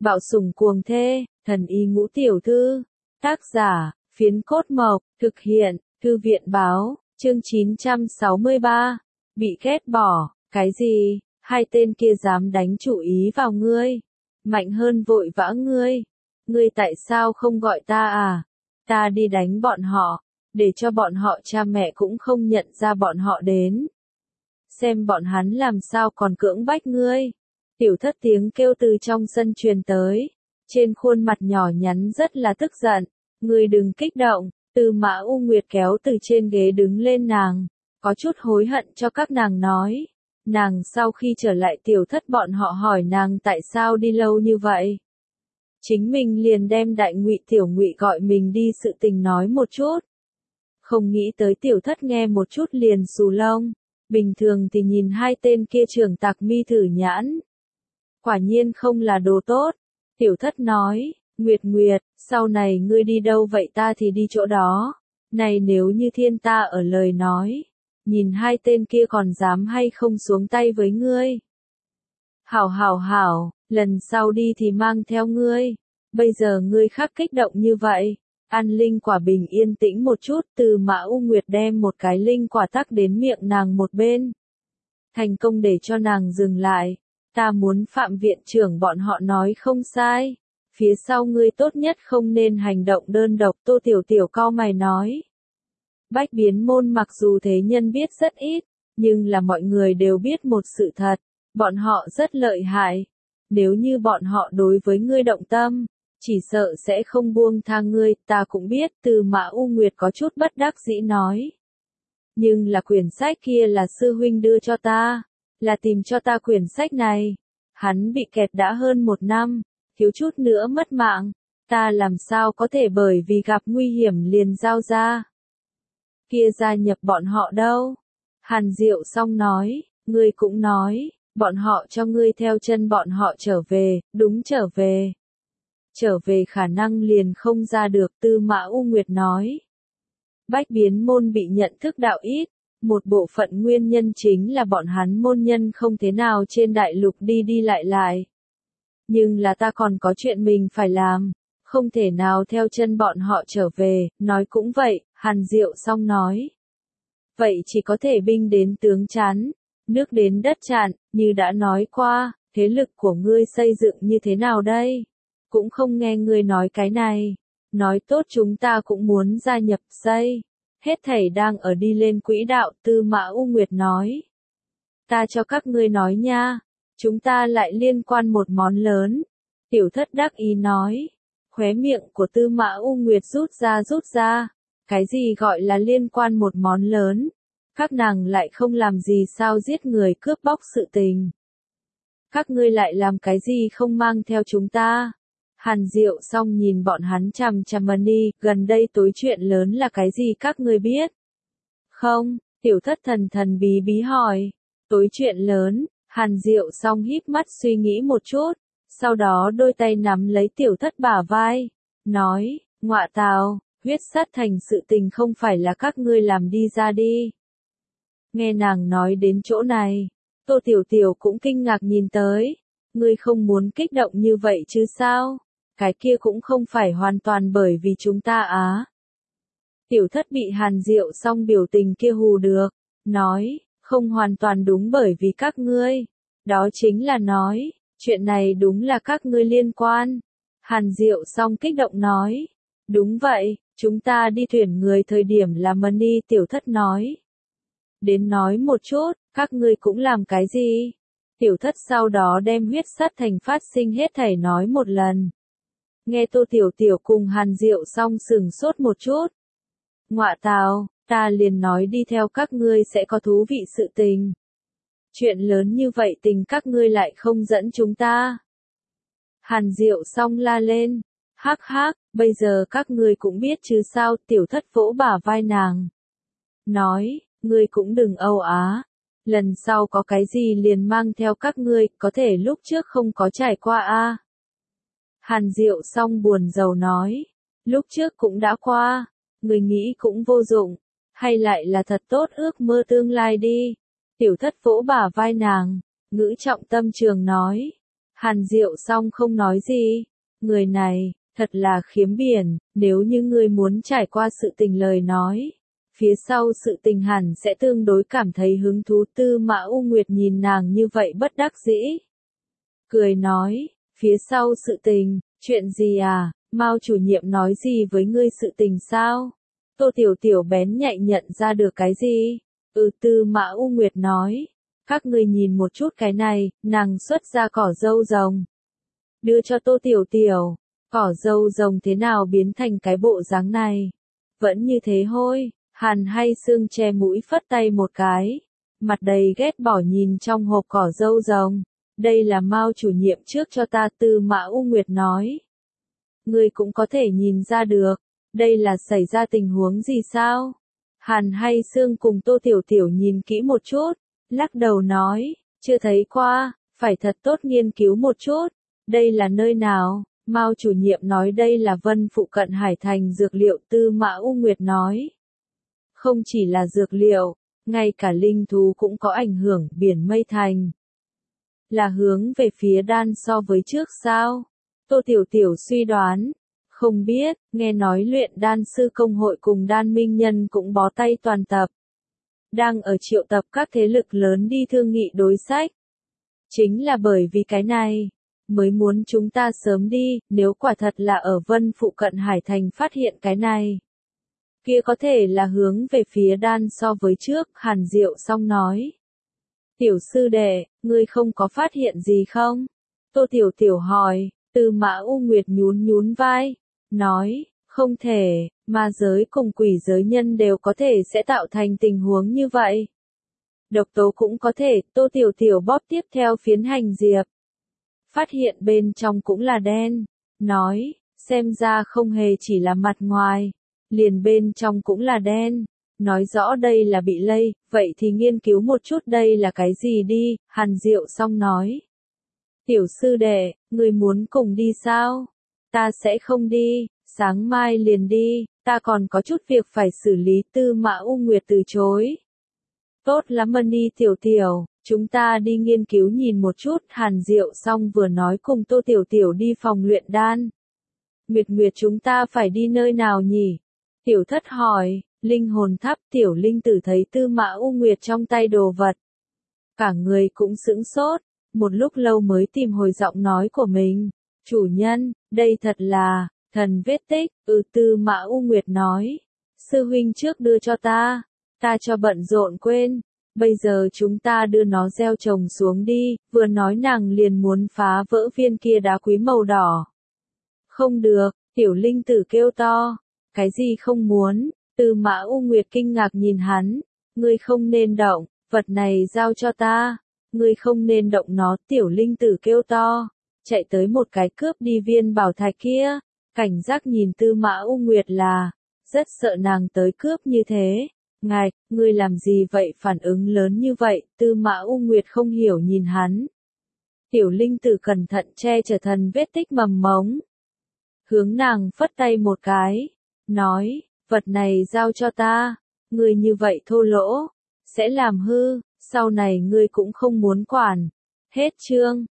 Bạo sủng cuồng thê, thần y ngũ tiểu thư. Tác giả, Phiến Cốt Mộc, thực hiện, Thư viện báo, chương 963. Bị ghét bỏ, cái gì, hai tên kia dám đánh chủ ý vào ngươi. Mạnh hơn vội vã ngươi. Ngươi tại sao không gọi ta à? Ta đi đánh bọn họ, để cho bọn họ cha mẹ cũng không nhận ra bọn họ đến. Xem bọn hắn làm sao còn cưỡng bách ngươi. Tiểu thất tiếng kêu từ trong sân truyền tới. Trên khuôn mặt nhỏ nhắn rất là tức giận. Ngươi đừng kích động. Tư Mã U Nguyệt kéo từ trên ghế đứng lên nàng. Có chút hối hận cho các nàng nói. Nàng sau khi trở lại tiểu thất bọn họ hỏi nàng tại sao đi lâu như vậy. Chính mình liền đem Đại Ngụy Tiểu Ngụy gọi mình đi sự tình nói một chút. Không nghĩ tới tiểu thất nghe một chút liền xù lông. Bình thường thì nhìn hai tên kia trưởng tạc mi thử nhãn. Quả nhiên không là đồ tốt. Tiểu thất nói, Nguyệt Nguyệt, sau này ngươi đi đâu vậy ta thì đi chỗ đó. Này nếu như thiên ta ở lời nói. Nhìn hai tên kia còn dám hay không xuống tay với ngươi. Hảo, lần sau đi thì mang theo ngươi. Bây giờ ngươi khắc kích động như vậy. Ăn linh quả bình yên tĩnh một chút. Từ Mã U Nguyệt đem một cái linh quả tắc đến miệng nàng một bên. Thành công để cho nàng dừng lại. Ta muốn Phạm viện trưởng bọn họ nói không sai. Phía sau ngươi tốt nhất không nên hành động đơn độc. Tô Tiểu Tiểu cau mày nói. Bách Biến Môn mặc dù thế nhân biết rất ít, nhưng là mọi người đều biết một sự thật. Bọn họ rất lợi hại. Nếu như bọn họ đối với ngươi động tâm, chỉ sợ sẽ không buông tha ngươi. Ta cũng biết. Từ Mã U Nguyệt có chút bất đắc dĩ nói. Nhưng là quyển sách kia là sư huynh đưa cho ta. Là tìm cho ta quyển sách này. Hắn bị kẹt đã hơn 1 năm. Thiếu chút nữa mất mạng. Ta làm sao có thể bởi vì gặp nguy hiểm liền giao ra. Kia gia nhập bọn họ đâu. Hàn Diệu Song nói. Ngươi cũng nói. Bọn họ cho ngươi theo chân bọn họ trở về. Đúng trở về. Trở về khả năng liền không ra được. Tư Mã U Nguyệt nói. Bách Biến Môn bị nhận thức đạo ít. Một bộ phận nguyên nhân chính là bọn hắn môn nhân không thế nào trên đại lục đi đi lại. Nhưng là ta còn có chuyện mình phải làm. Không thể nào theo chân bọn họ trở về. Nói cũng vậy. Hàn Diệu Song nói. Vậy chỉ có thể binh đến tướng chắn. Nước đến đất chặn. Như đã nói qua. Thế lực của ngươi xây dựng như thế nào đây? Cũng không nghe ngươi nói cái này. Nói tốt chúng ta cũng muốn gia nhập xây. Hết thảy đang ở đi lên quỹ đạo. Tư Mã U Nguyệt nói. Ta cho các ngươi nói nha. Chúng ta lại liên quan một món lớn. Tiểu thất đắc ý nói. Khóe miệng của Tư Mã U Nguyệt rút ra. Cái gì gọi là liên quan một món lớn? Các nàng lại không làm gì sao giết người cướp bóc sự tình. Các ngươi lại làm cái gì không mang theo chúng ta? Hàn Diệu Song nhìn bọn hắn chằm chằm đi, gần đây tối chuyện lớn là cái gì các ngươi biết? Không, tiểu thất thần bí hỏi. Tối chuyện lớn, Hàn Diệu Song híp mắt suy nghĩ một chút, sau đó đôi tay nắm lấy tiểu thất bả vai, nói, ngọa tào, huyết sát thành sự tình không phải là các ngươi làm đi ra đi. Nghe nàng nói đến chỗ này, Tô Tiểu Tiểu cũng kinh ngạc nhìn tới, ngươi không muốn kích động như vậy chứ sao? Cái kia cũng không phải hoàn toàn bởi vì chúng ta á. Tiểu thất bị Hàn Diệu Song biểu tình kia hù được, nói, không hoàn toàn đúng bởi vì các ngươi. Đó chính là nói, chuyện này đúng là các ngươi liên quan. Hàn Diệu Song kích động nói, đúng vậy, chúng ta đi tuyển người thời điểm là Money. Tiểu thất nói. Đến nói một chút, các ngươi cũng làm cái gì? Tiểu thất sau đó đem huyết sát thành phát sinh hết thảy nói một lần. Nghe Tô Tiểu Tiểu cùng Hàn Diệu Song sửng sốt một chút. Ngọa tào, ta liền nói đi theo các ngươi sẽ có thú vị sự tình. Chuyện lớn như vậy tình các ngươi lại không dẫn chúng ta. Hàn Diệu Song la lên. Hắc, bây giờ các ngươi cũng biết chứ sao. Tiểu thất vỗ bả vai nàng. Nói, ngươi cũng đừng âu á. Lần sau có cái gì liền mang theo các ngươi, có thể lúc trước không có trải qua a. Hàn Diệu Song buồn rầu nói, lúc trước cũng đã qua, người nghĩ cũng vô dụng, hay lại là thật tốt ước mơ tương lai đi. Tiểu thất vỗ bả vai nàng, ngữ trọng tâm trường nói, Hàn Diệu Song không nói gì. Người này, thật là khiếm biển, nếu như ngươi muốn trải qua sự tình lời nói. Phía sau sự tình hẳn sẽ tương đối cảm thấy hứng thú. Tư Mã U Nguyệt nhìn nàng như vậy bất đắc dĩ. Cười nói, phía sau sự tình, chuyện gì à, Mao chủ nhiệm nói gì với ngươi sự tình sao? Tô Tiểu Tiểu bén nhạy nhận ra được cái gì? Tư Mã U Nguyệt nói, các ngươi nhìn một chút cái này, nàng xuất ra cỏ dâu rồng. Đưa cho Tô Tiểu Tiểu, cỏ dâu rồng thế nào biến thành cái bộ dáng này? Vẫn như thế hôi, Hàn Hay Sương che mũi phất tay một cái, mặt đầy ghét bỏ nhìn trong hộp cỏ dâu rồng. Đây là Mao chủ nhiệm trước cho ta. Tư Mã U Nguyệt nói. Ngươi cũng có thể nhìn ra được, đây là xảy ra tình huống gì sao? Hàn Hay Sương cùng Tô Tiểu Tiểu nhìn kỹ một chút, lắc đầu nói, chưa thấy qua, phải thật tốt nghiên cứu một chút. Đây là nơi nào? Mao chủ nhiệm nói đây là Vân phụ cận Hải Thành dược liệu. Tư Mã U Nguyệt nói. Không chỉ là dược liệu, ngay cả linh thú cũng có ảnh hưởng. Biển Mây Thành là hướng về phía đan so với trước sao? Tô Tiểu Tiểu suy đoán. Không biết, nghe nói luyện đan sư công hội cùng đan minh nhân cũng bó tay toàn tập. Đang ở triệu tập các thế lực lớn đi thương nghị đối sách. Chính là bởi vì cái này, mới muốn chúng ta sớm đi. Nếu quả thật là ở Vân phụ cận Hải Thành phát hiện cái này, kia có thể là hướng về phía đan so với trước. Hàn Diệu Song nói. Tiểu sư đệ, ngươi không có phát hiện gì không? Tô Tiểu Tiểu hỏi. Tư Mã U Nguyệt nhún nhún vai, nói, không thể, ma giới cùng quỷ giới nhân đều có thể sẽ tạo thành tình huống như vậy. Độc tố cũng có thể. Tô Tiểu Tiểu bóp tiếp theo phiến hành diệp. Phát hiện bên trong cũng là đen. Nói, xem ra không hề chỉ là mặt ngoài, liền bên trong cũng là đen. Nói rõ đây là bị lây, vậy thì nghiên cứu một chút đây là cái gì đi. Hàn Diệu Song nói. Tiểu sư đệ, ngươi muốn cùng đi sao? Ta sẽ không đi, sáng mai liền đi, ta còn có chút việc phải xử lý. Tư Mã U Nguyệt từ chối. Tốt lắm Mani Tiểu Tiểu, chúng ta đi nghiên cứu nhìn một chút. Hàn Diệu Song vừa nói cùng Tô Tiểu Tiểu đi phòng luyện đan. Nguyệt Nguyệt chúng ta phải đi nơi nào nhỉ? Tiểu Thất hỏi. Linh hồn tháp. Tiểu Linh Tử thấy Tư Mã U Nguyệt trong tay đồ vật, cả người cũng sững sốt, một lúc lâu mới tìm hồi giọng nói của mình. Chủ nhân, đây thật là thần vết tích. Tư Mã U Nguyệt nói. Sư huynh trước đưa cho ta cho bận rộn quên. Bây giờ chúng ta đưa nó gieo trồng xuống đi. Vừa nói nàng liền muốn phá vỡ viên kia đá quý màu đỏ. Không được, Tiểu Linh Tử kêu to. Cái gì không muốn? Tư Mã U Nguyệt kinh ngạc nhìn hắn. Ngươi không nên động, vật này giao cho ta. Ngươi không nên động nó. Tiểu Linh Tử kêu to, chạy tới một cái cướp đi viên bảo thạch kia. Cảnh giác nhìn Tư Mã U Nguyệt là, rất sợ nàng tới cướp như thế. Ngài, ngươi làm gì vậy? Phản ứng lớn như vậy. Tư Mã U Nguyệt không hiểu nhìn hắn. Tiểu Linh Tử cẩn thận che chở thần vết tích mầm mống, hướng nàng phất tay một cái, nói, vật này giao cho ta. Ngươi như vậy thô lỗ, sẽ làm hư, sau này ngươi cũng không muốn quản. Hết chương.